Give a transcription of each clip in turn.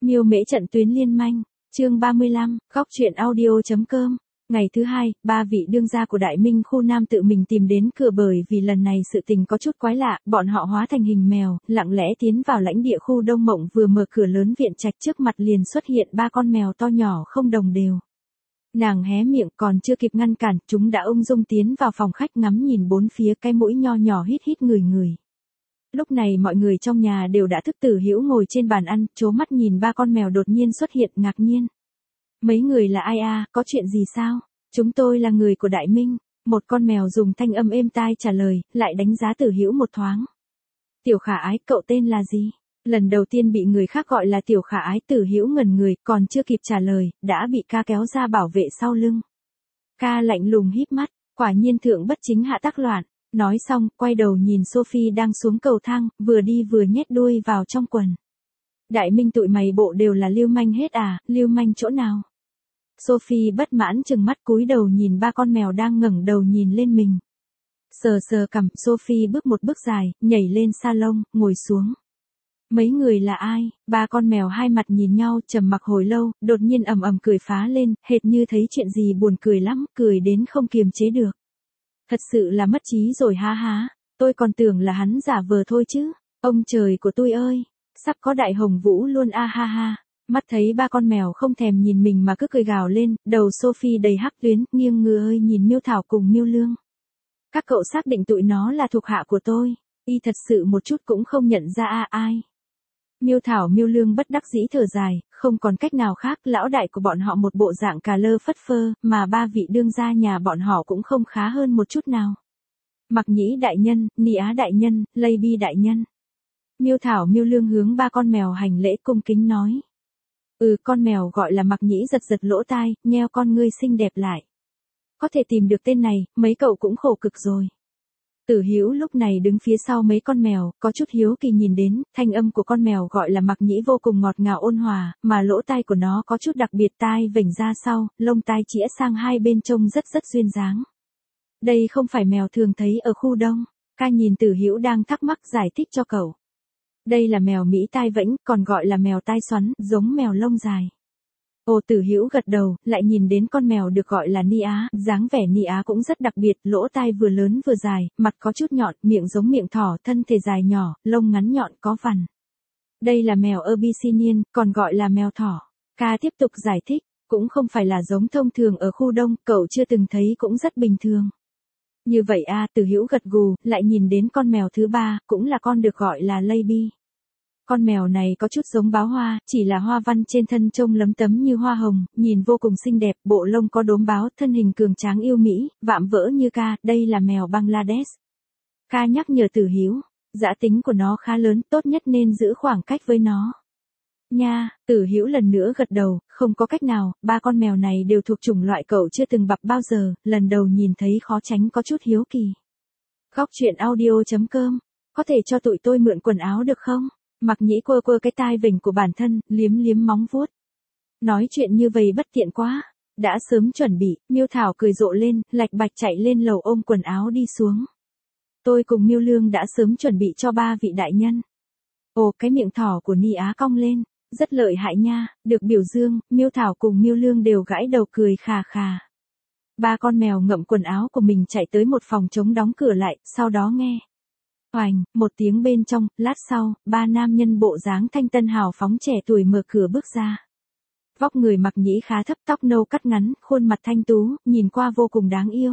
Miêu Mễ trận tuyến liên manh, chương 35, góc truyện audio.com. Ngày thứ hai, ba vị đương gia của Đại Minh khu Nam tự mình tìm đến cửa bởi vì lần này sự tình có chút quái lạ, bọn họ hóa thành hình mèo, lặng lẽ tiến vào lãnh địa khu Đông Mộng, vừa mở cửa lớn viện trạch trước mặt liền xuất hiện ba con mèo to nhỏ không đồng đều. Nàng hé miệng còn chưa kịp ngăn cản, chúng đã ung dung tiến vào phòng khách ngắm nhìn bốn phía, cái mũi nho nhỏ hít hít người người. Lúc này mọi người trong nhà đều đã thức. Tử Hữu ngồi trên bàn ăn, trố mắt nhìn ba con mèo đột nhiên xuất hiện, ngạc nhiên. Mấy người là ai à, có chuyện gì sao? Chúng tôi là người của Đại Minh. Một con mèo dùng thanh âm êm tai trả lời, lại đánh giá Tử Hữu một thoáng. Tiểu Khả Ái, cậu tên là gì? Lần đầu tiên bị người khác gọi là Tiểu Khả Ái, Tử Hữu ngẩn người, còn chưa kịp trả lời, đã bị ca kéo ra bảo vệ sau lưng. Ca lạnh lùng híp mắt, quả nhiên thượng bất chính hạ tác loạn. Nói xong, quay đầu nhìn Sophie đang xuống cầu thang, vừa đi vừa nhét đuôi vào trong quần. Đại Minh tụi mày bộ đều là lưu manh hết à, lưu manh chỗ nào? Sophie bất mãn trừng mắt cúi đầu nhìn ba con mèo đang ngẩng đầu nhìn lên mình. Sờ sờ cằm, Sophie bước một bước dài, nhảy lên salon, ngồi xuống. Mấy người là ai? Ba con mèo hai mặt nhìn nhau, trầm mặc hồi lâu, đột nhiên ầm ầm cười phá lên, hệt như thấy chuyện gì buồn cười lắm, cười đến không kiềm chế được. Thật sự là mất trí rồi ha ha, tôi còn tưởng là hắn giả vờ thôi chứ. Ông trời của tôi ơi, sắp có đại hồng vũ luôn a ha ha. Mắt thấy ba con mèo không thèm nhìn mình mà cứ cười gào lên, đầu Sophie đầy hắc tuyến, nghiêng người ơi nhìn Miêu Thảo cùng Miêu Lương. Các cậu xác định tụi nó là thuộc hạ của tôi, y thật sự một chút cũng không nhận ra ai. Miêu Thảo Miêu Lương bất đắc dĩ thở dài, không còn cách nào khác, lão đại của bọn họ một bộ dạng cà lơ phất phơ, mà ba vị đương gia nhà bọn họ cũng không khá hơn một chút nào. Mặc Nhĩ đại nhân, Ni Á đại nhân, Lây Bi đại nhân. Miêu Thảo Miêu Lương hướng ba con mèo hành lễ cung kính nói. Con mèo gọi là Mặc Nhĩ giật giật lỗ tai, nheo con ngươi xinh đẹp lại. Có thể tìm được tên này, mấy cậu cũng khổ cực rồi. Tử Hữu lúc này đứng phía sau mấy con mèo, có chút hiếu kỳ nhìn đến, thanh âm của con mèo gọi là Mặc Nhĩ vô cùng ngọt ngào ôn hòa, mà lỗ tai của nó có chút đặc biệt, tai vểnh ra sau, lông tai chĩa sang hai bên trông rất duyên dáng. Đây không phải mèo thường thấy ở khu Đông. Ca nhìn Tử Hữu đang thắc mắc giải thích cho cậu. Đây là mèo Mỹ tai vẫy, còn gọi là mèo tai xoắn, giống mèo lông dài. Tử Hữu gật đầu, lại nhìn đến con mèo được gọi là Ni Á, dáng vẻ Ni Á cũng rất đặc biệt, lỗ tai vừa lớn vừa dài, mặt có chút nhọn, miệng giống miệng thỏ, thân thể dài nhỏ, lông ngắn nhọn có vằn. Đây là mèo Abyssinian, còn gọi là mèo thỏ. Ca tiếp tục giải thích, cũng không phải là giống thông thường ở khu Đông, cậu chưa từng thấy cũng rất bình thường. Như vậy à, Tử Hữu gật gù, lại nhìn đến con mèo thứ ba, cũng là con được gọi là Lây Bi. Con mèo này có chút giống báo hoa, chỉ là hoa văn trên thân trông lấm tấm như hoa hồng, nhìn vô cùng xinh đẹp, bộ lông có đốm báo, thân hình cường tráng yêu mỹ, vạm vỡ như ca, đây là mèo Bangladesh. Ca nhắc nhở Tử Hữu, dã tính của nó khá lớn, tốt nhất nên giữ khoảng cách với nó. Nha, Tử Hữu lần nữa gật đầu, không có cách nào, ba con mèo này đều thuộc chủng loại cậu chưa từng gặp bao giờ, lần đầu nhìn thấy khó tránh có chút hiếu kỳ. Góc truyện audio.com, có thể cho tụi tôi mượn quần áo được không? Mặc Nhĩ quơ cái tai vểnh của bản thân, liếm móng vuốt. Nói chuyện như vậy bất tiện quá. Đã sớm chuẩn bị, Miêu Thảo cười rộ lên, lạch bạch chạy lên lầu ôm quần áo đi xuống. Tôi cùng Miêu Lương đã sớm chuẩn bị cho ba vị đại nhân. Cái miệng thỏ của Ni Á cong lên, rất lợi hại nha, được biểu dương, Miêu Thảo cùng Miêu Lương đều gãi đầu cười khà khà. Ba con mèo ngậm quần áo của mình chạy tới một phòng trống đóng cửa lại, sau đó nghe. Oành, một tiếng bên trong, lát sau, ba nam nhân bộ dáng thanh tân hào phóng trẻ tuổi mở cửa bước ra. Vóc người Mặc Nhĩ khá thấp, tóc nâu cắt ngắn, khuôn mặt thanh tú, nhìn qua vô cùng đáng yêu.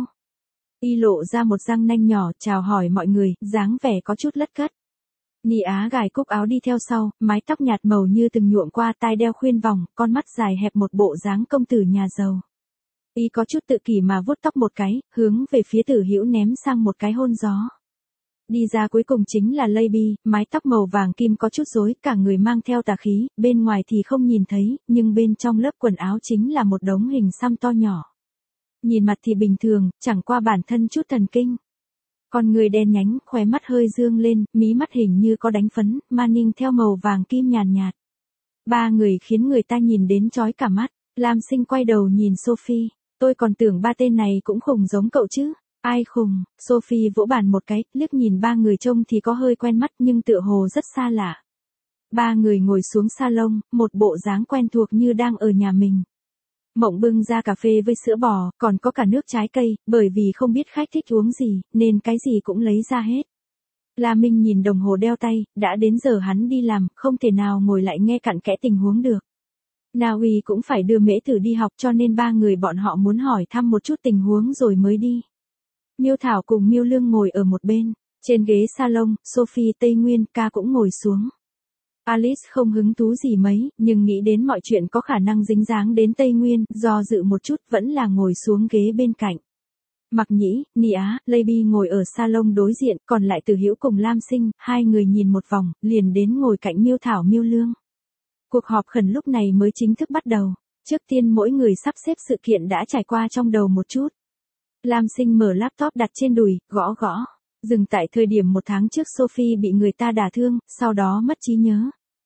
Y lộ ra một răng nanh nhỏ, chào hỏi mọi người, dáng vẻ có chút lất cất. Ni Á gài cúc áo đi theo sau, mái tóc nhạt màu như từng nhuộm qua, tai đeo khuyên vòng, con mắt dài hẹp, một bộ dáng công tử nhà giàu. Y có chút tự kỷ mà vuốt tóc một cái, hướng về phía Tử Hữu ném sang một cái hôn gió. Đi ra cuối cùng chính là Lây Bi, mái tóc màu vàng kim có chút rối, cả người mang theo tà khí, bên ngoài thì không nhìn thấy, nhưng bên trong lớp quần áo chính là một đống hình xăm to nhỏ. Nhìn mặt thì bình thường, chẳng qua bản thân chút thần kinh. Con người đen nhánh, khóe mắt hơi dương lên, mí mắt hình như có đánh phấn, maning theo màu vàng kim nhàn nhạt. Ba người khiến người ta nhìn đến chói cả mắt. Lam Sinh quay đầu nhìn Sophie, tôi còn tưởng ba tên này cũng khùng giống cậu chứ. Ai khùng? Sophie vỗ bàn một cái, liếc nhìn ba người trông thì có hơi quen mắt nhưng tựa hồ rất xa lạ. Ba người ngồi xuống salon, một bộ dáng quen thuộc như đang ở nhà mình. Mộng bưng ra cà phê với sữa bò, còn có cả nước trái cây, bởi vì không biết khách thích uống gì, nên cái gì cũng lấy ra hết. La Minh nhìn đồng hồ đeo tay, đã đến giờ hắn đi làm, không thể nào ngồi lại nghe cặn kẽ tình huống được. Na Uy cũng phải đưa Mễ Tử đi học cho nên ba người bọn họ muốn hỏi thăm một chút tình huống rồi mới đi. Miêu Thảo cùng Miêu Lương ngồi ở một bên, trên ghế salon, Sophie Tây Nguyên ca cũng ngồi xuống. Alice không hứng thú gì mấy, nhưng nghĩ đến mọi chuyện có khả năng dính dáng đến Tây Nguyên, do dự một chút vẫn là ngồi xuống ghế bên cạnh. Mặc Nhĩ, Ni Á, Lady ngồi ở salon đối diện, còn lại Từ Hữu cùng Lam Sinh, hai người nhìn một vòng, liền đến ngồi cạnh Miêu Thảo Miêu Lương. Cuộc họp khẩn lúc này mới chính thức bắt đầu. Trước tiên mỗi người sắp xếp sự kiện đã trải qua trong đầu một chút. Lam Sinh mở laptop đặt trên đùi, gõ gõ. Dừng tại thời điểm 1 tháng trước Sophie bị người ta đả thương, sau đó mất trí nhớ.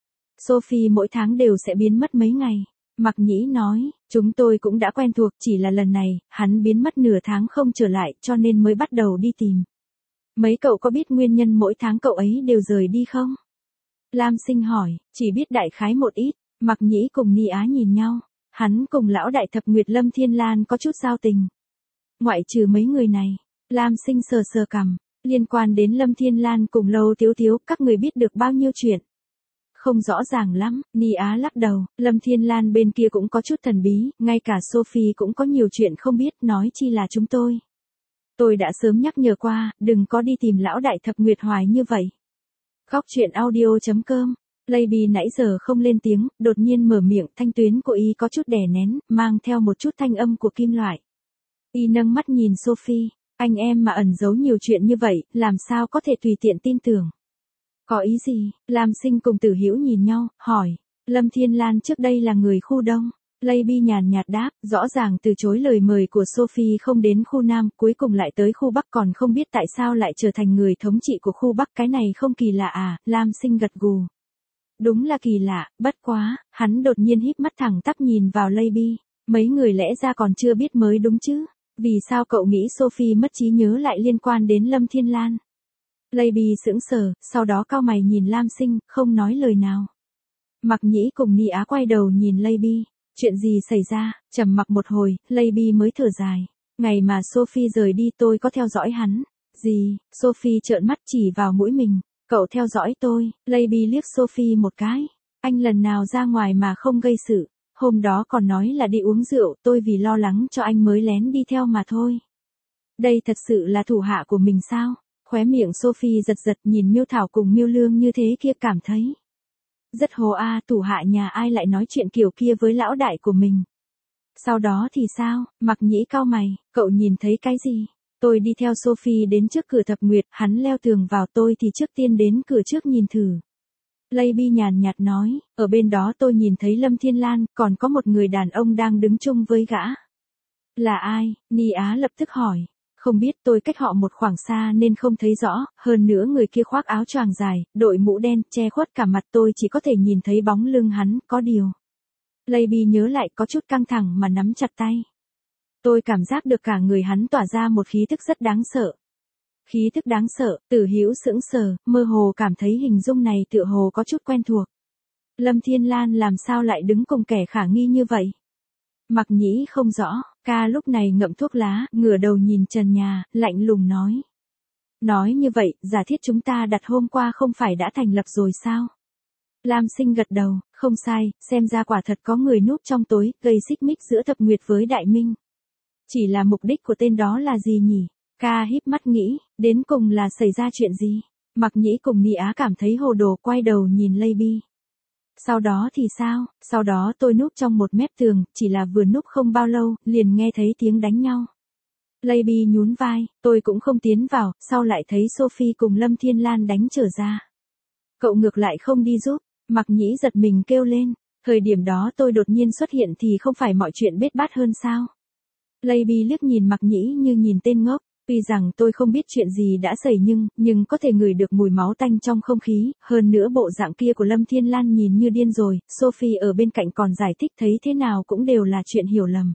Sophie mỗi tháng đều sẽ biến mất mấy ngày. Mặc Nhĩ nói, chúng tôi cũng đã quen thuộc, chỉ là lần này, hắn biến mất nửa tháng không trở lại cho nên mới bắt đầu đi tìm. Mấy cậu có biết nguyên nhân mỗi tháng cậu ấy đều rời đi không? Lam Sinh hỏi, chỉ biết đại khái một ít. Mặc Nhĩ cùng Ni Á nhìn nhau. Hắn cùng lão đại thập Nguyệt Lâm Thiên Lan có chút giao tình. Ngoại trừ mấy người này, Lam Sinh sờ sờ cằm. Liên quan đến Lâm Thiên Lan cùng Lâu Tiếu Tiếu, các người biết được bao nhiêu chuyện? Không rõ ràng lắm, Ni Á lắc đầu, Lâm Thiên Lan bên kia cũng có chút thần bí, ngay cả Sophie cũng có nhiều chuyện không biết, nói chi là chúng tôi. Tôi đã sớm nhắc nhở qua, đừng có đi tìm lão đại thập Nguyệt hoài như vậy. Góc chuyện audio.com. Lady nãy giờ không lên tiếng, đột nhiên mở miệng, thanh tuyến của y có chút đè nén, mang theo một chút thanh âm của kim loại. Y nâng mắt nhìn Sophie, anh em mà ẩn giấu nhiều chuyện như vậy, làm sao có thể tùy tiện tin tưởng. Có ý gì? Lam Sinh cùng Tử Hữu nhìn nhau, hỏi. Lâm Thiên Lan trước đây là người khu Đông. Lady nhàn nhạt đáp, rõ ràng từ chối lời mời của Sophie không đến khu Nam, cuối cùng lại tới khu Bắc, còn không biết tại sao lại trở thành người thống trị của khu Bắc, cái này không kỳ lạ à? Lam Sinh gật gù. Đúng là kỳ lạ, bất quá, hắn đột nhiên híp mắt thẳng tắp nhìn vào Lady. Mấy người lẽ ra còn chưa biết mới đúng chứ? Vì sao cậu nghĩ Sophie mất trí nhớ lại liên quan đến Lâm Thiên Lan? Lady sững sờ, sau đó cau mày nhìn Lam Sinh, không nói lời nào. Mặc Nhĩ cùng Ni Á quay đầu nhìn Lady. Chuyện gì xảy ra? Trầm mặc một hồi, Lady mới thở dài. Ngày mà Sophie rời đi tôi có theo dõi hắn. Gì? Sophie trợn mắt chỉ vào mũi mình. Cậu theo dõi tôi. Lady liếc Sophie một cái. Anh lần nào ra ngoài mà không gây sự. Hôm đó còn nói là đi uống rượu, tôi vì lo lắng cho anh mới lén đi theo mà thôi. Đây thật sự là thủ hạ của mình sao? Khóe miệng Sophie giật giật nhìn Miêu Thảo cùng Miêu Lương như thế kia cảm thấy. Rất hồ a, thủ hạ nhà ai lại nói chuyện kiểu kia với lão đại của mình. Sau đó thì sao? Mặc Nhĩ cau mày, cậu nhìn thấy cái gì? Tôi đi theo Sophie đến trước cửa thập Nguyệt, hắn leo tường vào, tôi thì trước tiên đến cửa trước nhìn thử. Lady nhàn nhạt nói, ở bên đó tôi nhìn thấy Lâm Thiên Lan, còn có một người đàn ông đang đứng chung với gã. Là ai? Ni Á lập tức hỏi. Không biết, tôi cách họ một khoảng xa nên không thấy rõ, hơn nữa người kia khoác áo choàng dài, đội mũ đen, che khuất cả mặt, tôi chỉ có thể nhìn thấy bóng lưng hắn, có điều. Lady nhớ lại có chút căng thẳng mà nắm chặt tay. Tôi cảm giác được cả người hắn tỏa ra một khí thức rất đáng sợ. Khí thức đáng sợ, Tử Hữu sững sờ, mơ hồ cảm thấy hình dung này tựa hồ có chút quen thuộc. Lâm Thiên Lan làm sao lại đứng cùng kẻ khả nghi như vậy? Mặc Nhĩ không rõ, ca lúc này ngậm thuốc lá, ngửa đầu nhìn trần nhà, lạnh lùng nói. Nói như vậy, giả thiết chúng ta đặt hôm qua không phải đã thành lập rồi sao? Lam Sinh gật đầu, không sai, xem ra quả thật có người núp trong tối, gây xích mích giữa thập Nguyệt với Đại Minh. Chỉ là mục đích của tên đó là gì nhỉ? Ca híp mắt nghĩ, đến cùng là xảy ra chuyện gì? Mặc Nhĩ cùng Ni Á cảm thấy hồ đồ, quay đầu nhìn Lady. Sau đó thì sao? Sau đó tôi núp trong một mép tường, chỉ là vừa núp không bao lâu, liền nghe thấy tiếng đánh nhau. Lady nhún vai, tôi cũng không tiến vào, sau lại thấy Sophie cùng Lâm Thiên Lan đánh trở ra. Cậu ngược lại không đi giúp, Mặc Nhĩ giật mình kêu lên, thời điểm đó tôi đột nhiên xuất hiện thì không phải mọi chuyện bết bát hơn sao? Lady liếc nhìn Mặc Nhĩ như nhìn tên ngốc. Tuy rằng tôi không biết chuyện gì đã xảy nhưng có thể ngửi được mùi máu tanh trong không khí, hơn nữa bộ dạng kia của Lâm Thiên Lan nhìn như điên rồi, Sophie ở bên cạnh còn giải thích thấy thế nào cũng đều là chuyện hiểu lầm.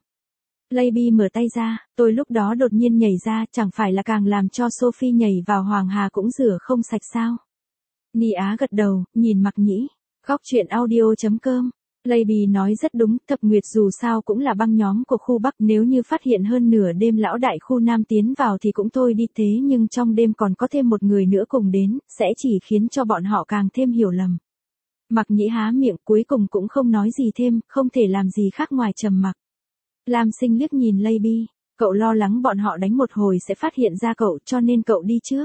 Lady mở tay ra, tôi lúc đó đột nhiên nhảy ra, chẳng phải là càng làm cho Sophie nhảy vào Hoàng Hà cũng rửa không sạch sao? Ni Á gật đầu, nhìn Mặc Nhĩ, Góc truyện audio.com. Lady nói rất đúng, Thập Nguyệt dù sao cũng là băng nhóm của khu Bắc, nếu như phát hiện hơn nửa đêm lão đại khu Nam tiến vào thì cũng thôi đi, thế nhưng trong đêm còn có thêm một người nữa cùng đến, sẽ chỉ khiến cho bọn họ càng thêm hiểu lầm. Mặc Nhĩ há miệng cuối cùng cũng không nói gì thêm, không thể làm gì khác ngoài trầm mặc. Lam Sinh liếc nhìn Lady, cậu lo lắng bọn họ đánh một hồi sẽ phát hiện ra cậu cho nên cậu đi trước.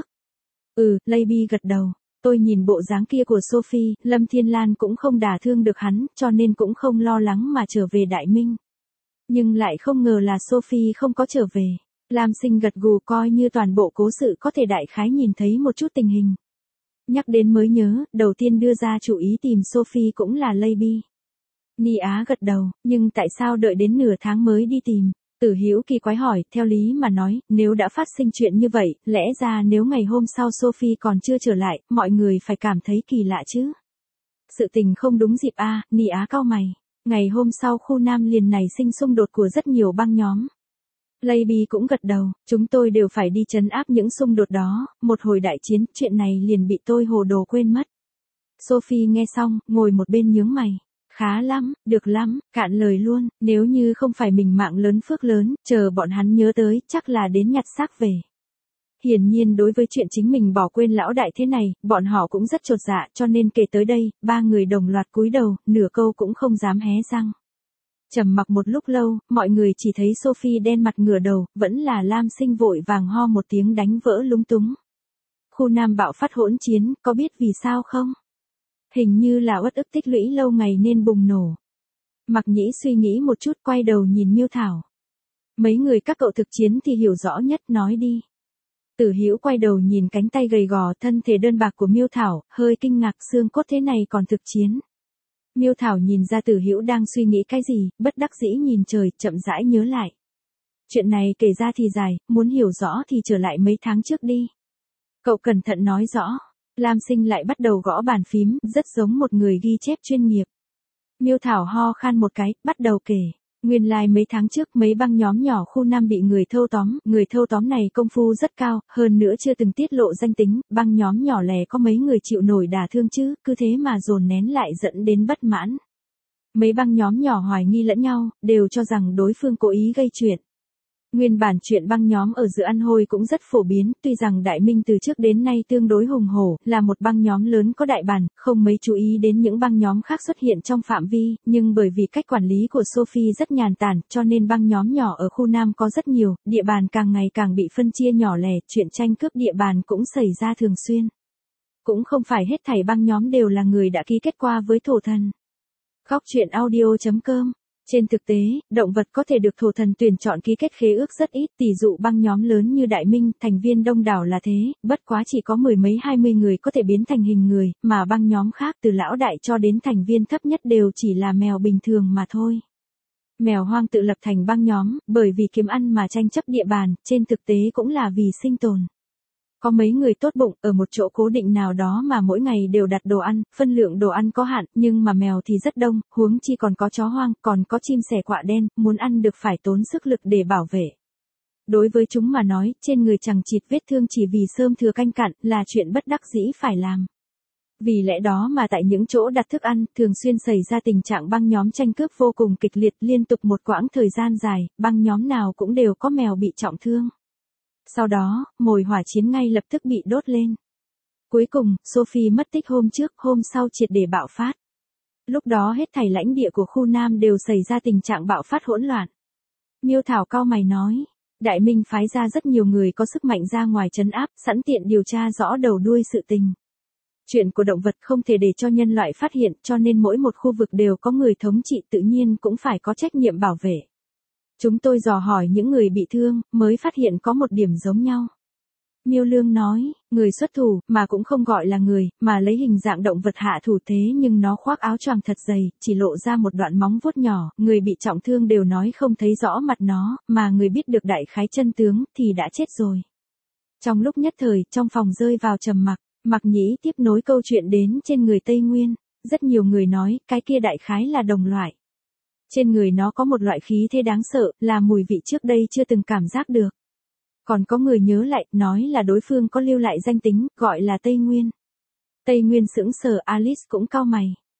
Lady gật đầu. Tôi nhìn bộ dáng kia của Sophie, Lâm Thiên Lan cũng không đả thương được hắn, cho nên cũng không lo lắng mà trở về Đại Minh. Nhưng lại không ngờ là Sophie không có trở về. Lam Sinh gật gù coi như toàn bộ cố sự có thể đại khái nhìn thấy một chút tình hình. Nhắc đến mới nhớ, đầu tiên đưa ra chủ ý tìm Sophie cũng là Lady. Ni Á gật đầu, nhưng tại sao đợi đến nửa tháng mới đi tìm? Tử Hữu kỳ quái hỏi, theo lý mà nói, nếu đã phát sinh chuyện như vậy, lẽ ra nếu ngày hôm sau Sophie còn chưa trở lại, mọi người phải cảm thấy kỳ lạ chứ. Sự tình không đúng dịp a, Ni Á cau mày. Ngày hôm sau khu Nam liền nảy sinh xung đột của rất nhiều băng nhóm. Lady cũng gật đầu, chúng tôi đều phải đi trấn áp những xung đột đó, một hồi đại chiến, chuyện này liền bị tôi hồ đồ quên mất. Sophie nghe xong, ngồi một bên nhướng mày. Khá lắm, được lắm, cạn lời luôn, nếu như không phải mình mạng lớn phước lớn, chờ bọn hắn nhớ tới, chắc là đến nhặt xác về. Hiển nhiên đối với chuyện chính mình bỏ quên lão đại thế này, bọn họ cũng rất chột dạ, cho nên kể tới đây, ba người đồng loạt cúi đầu, nửa câu cũng không dám hé răng. Trầm mặc một lúc lâu, mọi người chỉ thấy Sophie đen mặt ngửa đầu, vẫn là Lam Sinh vội vàng ho một tiếng đánh vỡ lúng túng. Khu Nam bạo phát hỗn chiến, có biết vì sao không? Hình như là uất ức tích lũy lâu ngày nên bùng nổ. Mặc Nhĩ suy nghĩ một chút quay đầu nhìn Miêu Thảo. Mấy người các cậu thực chiến thì hiểu rõ nhất, nói đi. Tử Hữu quay đầu nhìn cánh tay gầy gò thân thể đơn bạc của Miêu Thảo, hơi kinh ngạc xương cốt thế này còn thực chiến. Miêu Thảo nhìn ra Tử Hữu đang suy nghĩ cái gì, bất đắc dĩ nhìn trời, chậm rãi nhớ lại. Chuyện này kể ra thì dài, muốn hiểu rõ thì trở lại mấy tháng trước đi. Cậu cẩn thận nói rõ. Lam Sinh lại bắt đầu gõ bàn phím, rất giống một người ghi chép chuyên nghiệp. Miêu Thảo ho khan một cái, bắt đầu kể. Nguyên lai mấy tháng trước mấy băng nhóm nhỏ khu Nam bị người thâu tóm này công phu rất cao, hơn nữa chưa từng tiết lộ danh tính, băng nhóm nhỏ lẻ có mấy người chịu nổi đả thương chứ, cứ thế mà dồn nén lại dẫn đến bất mãn. Mấy băng nhóm nhỏ hoài nghi lẫn nhau, đều cho rằng đối phương cố ý gây chuyện. Nguyên bản chuyện băng nhóm ở giữa An Hôi cũng rất phổ biến, tuy rằng Đại Minh từ trước đến nay tương đối hùng hổ, là một băng nhóm lớn có đại bản, không mấy chú ý đến những băng nhóm khác xuất hiện trong phạm vi, nhưng bởi vì cách quản lý của Sophie rất nhàn tản, cho nên băng nhóm nhỏ ở khu Nam có rất nhiều, địa bàn càng ngày càng bị phân chia nhỏ lẻ, chuyện tranh cướp địa bàn cũng xảy ra thường xuyên. Cũng không phải hết thảy băng nhóm đều là người đã ký kết qua với thổ thần. Góc truyện audio.com. Trên thực tế, động vật có thể được thổ thần tuyển chọn ký kết khế ước rất ít, tỷ dụ băng nhóm lớn như Đại Minh, thành viên đông đảo là thế, bất quá chỉ có mười mấy 20 người có thể biến thành hình người, mà băng nhóm khác từ lão đại cho đến thành viên thấp nhất đều chỉ là mèo bình thường mà thôi. Mèo hoang tự lập thành băng nhóm, bởi vì kiếm ăn mà tranh chấp địa bàn, trên thực tế cũng là vì sinh tồn. Có mấy người tốt bụng ở một chỗ cố định nào đó mà mỗi ngày đều đặt đồ ăn, phân lượng đồ ăn có hạn, nhưng mà mèo thì rất đông, huống chi còn có chó hoang, còn có chim sẻ quạ đen, muốn ăn được phải tốn sức lực để bảo vệ. Đối với chúng mà nói, trên người chằng chịt vết thương chỉ vì sơm thừa canh cặn, là chuyện bất đắc dĩ phải làm. Vì lẽ đó mà tại những chỗ đặt thức ăn, thường xuyên xảy ra tình trạng băng nhóm tranh cướp vô cùng kịch liệt liên tục một quãng thời gian dài, băng nhóm nào cũng đều có mèo bị trọng thương. Sau đó, mồi hỏa chiến ngay lập tức bị đốt lên. Cuối cùng, Sophie mất tích hôm trước, hôm sau triệt để bạo phát. Lúc đó hết thảy lãnh địa của khu Nam đều xảy ra tình trạng bạo phát hỗn loạn. Miêu Thảo cau mày nói, Đại Minh phái ra rất nhiều người có sức mạnh ra ngoài trấn áp, sẵn tiện điều tra rõ đầu đuôi sự tình. Chuyện của động vật không thể để cho nhân loại phát hiện, cho nên mỗi một khu vực đều có người thống trị, tự nhiên cũng phải có trách nhiệm bảo vệ. Chúng tôi dò hỏi những người bị thương, mới phát hiện có một điểm giống nhau. Miêu Lương nói, người xuất thủ, mà cũng không gọi là người, mà lấy hình dạng động vật hạ thủ thế nhưng nó khoác áo choàng thật dày, chỉ lộ ra một đoạn móng vuốt nhỏ, người bị trọng thương đều nói không thấy rõ mặt nó, mà người biết được đại khái chân tướng, thì đã chết rồi. Trong lúc nhất thời, trong phòng rơi vào trầm mặc, Mặc Nhĩ tiếp nối câu chuyện đến trên người Tây Nguyên, rất nhiều người nói, cái kia đại khái là đồng loại. Trên người nó có một loại khí thế đáng sợ, là mùi vị trước đây chưa từng cảm giác được. Còn có người nhớ lại, nói là đối phương có lưu lại danh tính, gọi là Tây Nguyên. Tây Nguyên sững sờ, Alice cũng cau mày.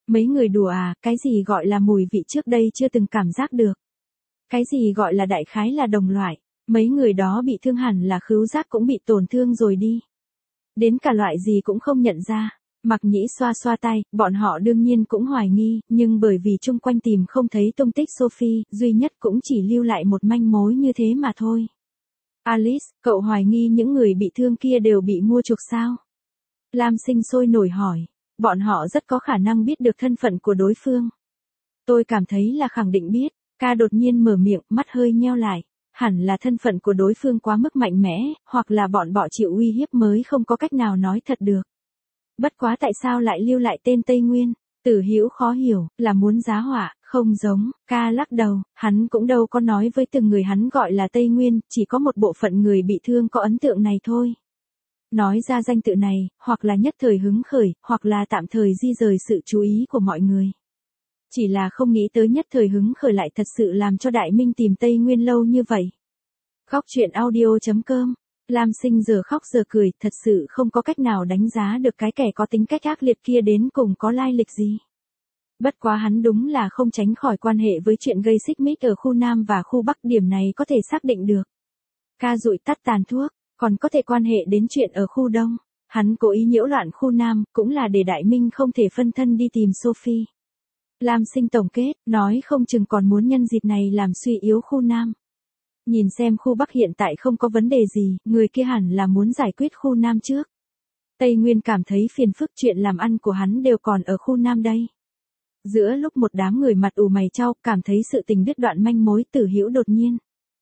Mấy người đùa à, cái gì gọi là mùi vị trước đây chưa từng cảm giác được. Cái gì gọi là đại khái là đồng loại. Mấy người đó bị thương hẳn là khứu giác cũng bị tổn thương rồi đi. Đến cả loại gì cũng không nhận ra. Mặc Nhĩ xoa xoa tay, bọn họ đương nhiên cũng hoài nghi, nhưng bởi vì chung quanh tìm không thấy tung tích Sophie, duy nhất cũng chỉ lưu lại một manh mối như thế mà thôi. Alice, cậu hoài nghi những người bị thương kia đều bị mua chuộc sao? Lam Sinh sôi nổi hỏi. Bọn họ rất có khả năng biết được thân phận của đối phương. Tôi cảm thấy là khẳng định biết. Ca đột nhiên mở miệng, mắt hơi nheo lại. Hẳn là thân phận của đối phương quá mức mạnh mẽ, hoặc là bọn bọ chịu uy hiếp mới không có cách nào nói thật được. Bất quá tại sao lại lưu lại tên Tây Nguyên? Tử Hữu khó hiểu, là muốn giá họa, không giống. Ca lắc đầu, hắn cũng đâu có nói với từng người hắn gọi là Tây Nguyên, chỉ có một bộ phận người bị thương có ấn tượng này thôi. Nói ra danh tự này, hoặc là nhất thời hứng khởi, hoặc là tạm thời di rời sự chú ý của mọi người. Chỉ là không nghĩ tới nhất thời hứng khởi lại thật sự làm cho Đại Minh tìm Tây Nguyên lâu như vậy. Góc truyện audio.com. Lam Sinh giờ khóc giờ cười, thật sự không có cách nào đánh giá được cái kẻ có tính cách ác liệt kia đến cùng có lai lịch gì. Bất quá hắn đúng là không tránh khỏi quan hệ với chuyện gây xích mích ở khu Nam và khu Bắc, điểm này có thể xác định được. Ca dụi tắt tàn thuốc, còn có thể quan hệ đến chuyện ở khu Đông. Hắn cố ý nhiễu loạn khu Nam, cũng là để Đại Minh không thể phân thân đi tìm Sophie. Lam Sinh tổng kết, nói không chừng còn muốn nhân dịp này làm suy yếu khu Nam. Nhìn xem khu Bắc hiện tại không có vấn đề gì, người kia hẳn là muốn giải quyết khu Nam trước. Tây Nguyên cảm thấy phiền phức, chuyện làm ăn của hắn đều còn ở khu Nam đây. Giữa lúc một đám người mặt ủ mày chau, cảm thấy sự tình đứt đoạn manh mối, Tử Hữu đột nhiên.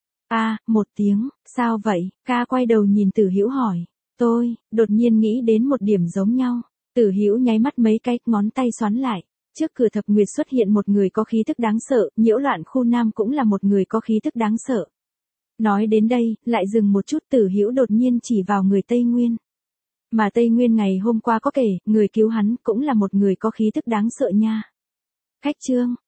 Một tiếng, sao vậy? Ca quay đầu nhìn Tử Hữu hỏi. Tôi, đột nhiên nghĩ đến một điểm giống nhau. Tử Hữu nháy mắt mấy cái, ngón tay xoắn lại. Trước cửa Thập Nguyệt xuất hiện một người có khí tức đáng sợ, nhiễu loạn khu Nam cũng là một người có khí tức đáng sợ. Nói đến đây, lại dừng một chút, Tử Hữu đột nhiên chỉ vào người Tây Nguyên. Mà Tây Nguyên ngày hôm qua có kể, người cứu hắn cũng là một người có khí tức đáng sợ nha. Cách chương